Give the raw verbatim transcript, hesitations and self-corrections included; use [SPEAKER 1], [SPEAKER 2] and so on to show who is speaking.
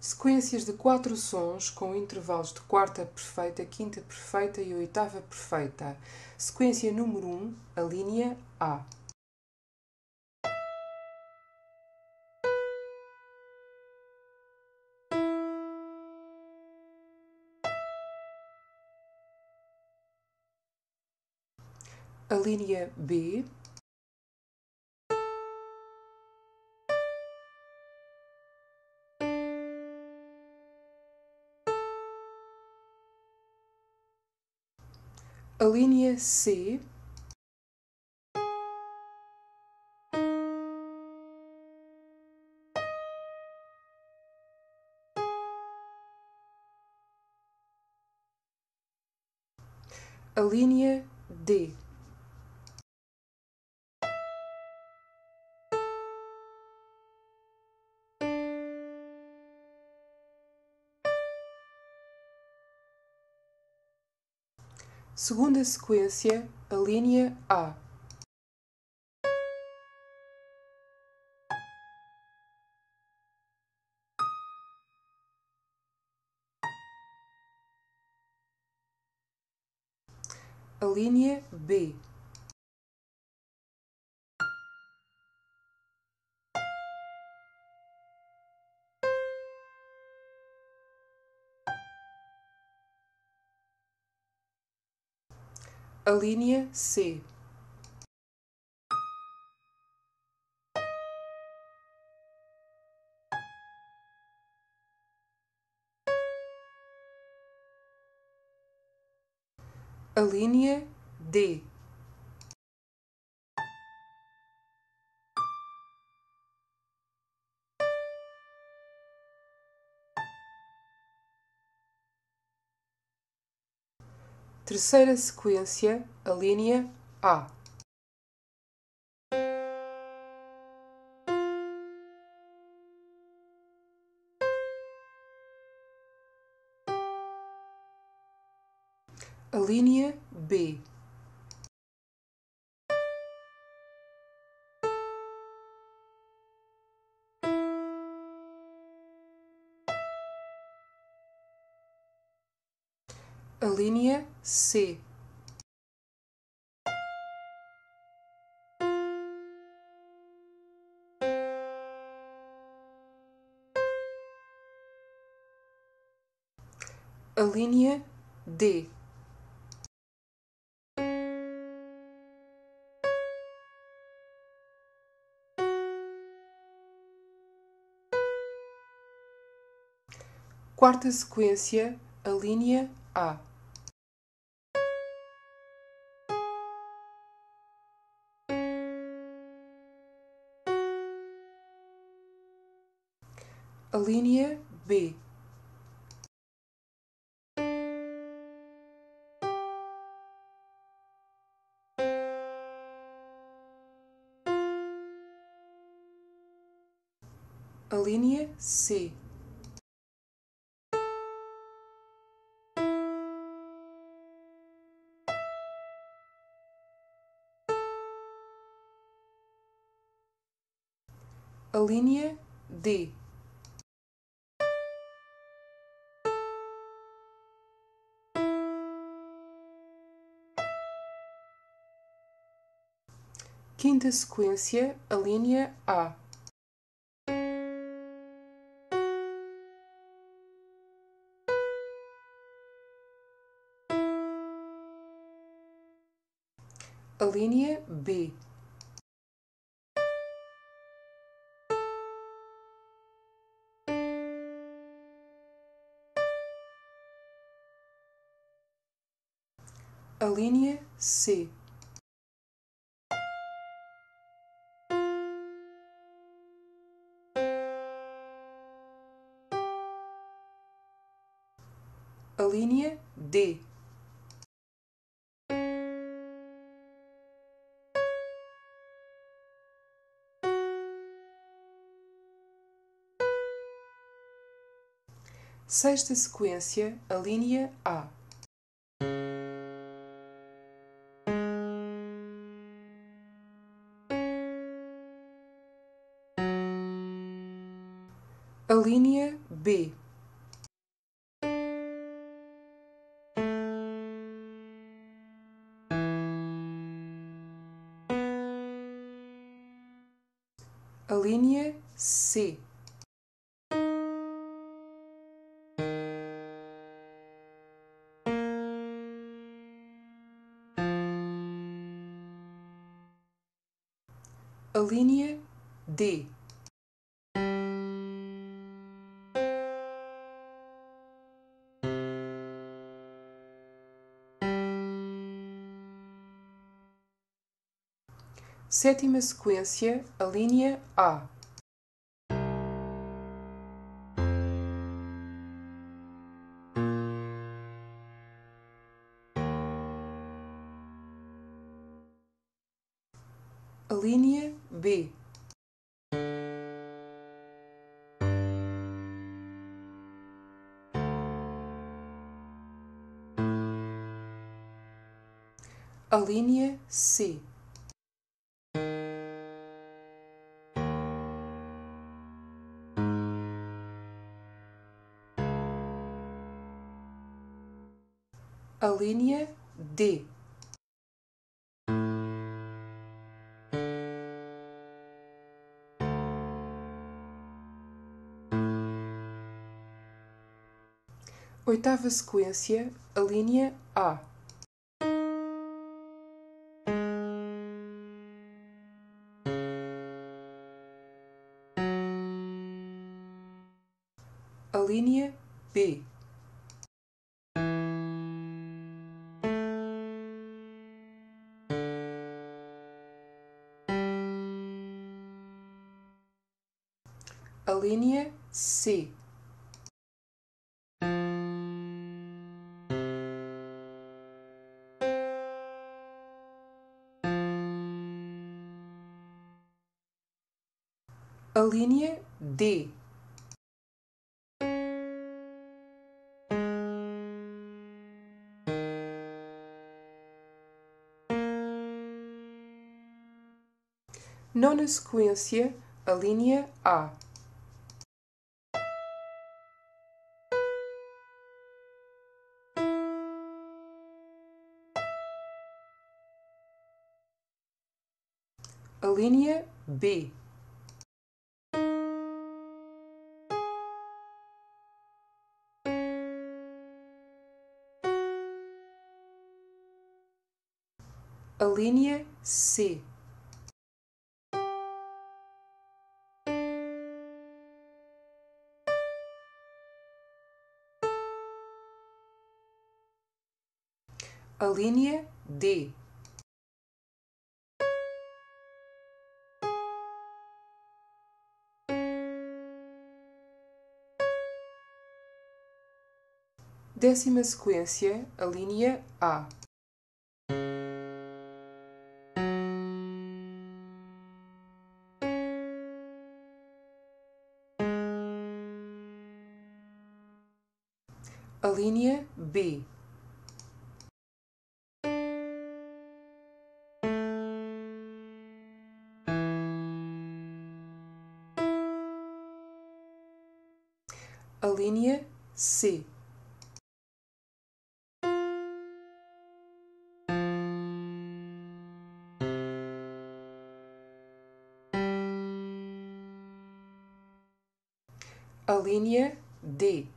[SPEAKER 1] Sequências de quatro sons com intervalos de quarta perfeita, quinta perfeita e oitava perfeita. Sequência número um, a linha A. A linha B. A linha C. A linha D. Segunda sequência, a linha A. A linha B. A linha C. A linha D. Terceira sequência, a linha A. A linha B. A linha C. A linha D. Quarta sequência, a linha A. A linha B. A linha C. A linha D. Quinta sequência, a linha A. A linha B. A linha C. A linha D. Sexta sequência, a linha A. A linha B. A linha C. A linha D. Sétima sequência, a linha A. A linha B. A linha C. A linha D. Oitava sequência, a linha A. A linha B. A linha C. A linha D. Nona sequência, a linha A. A linha B. A linha C. A linha D. Décima sequência, a linha A. A linha B. A linha C. A linha D.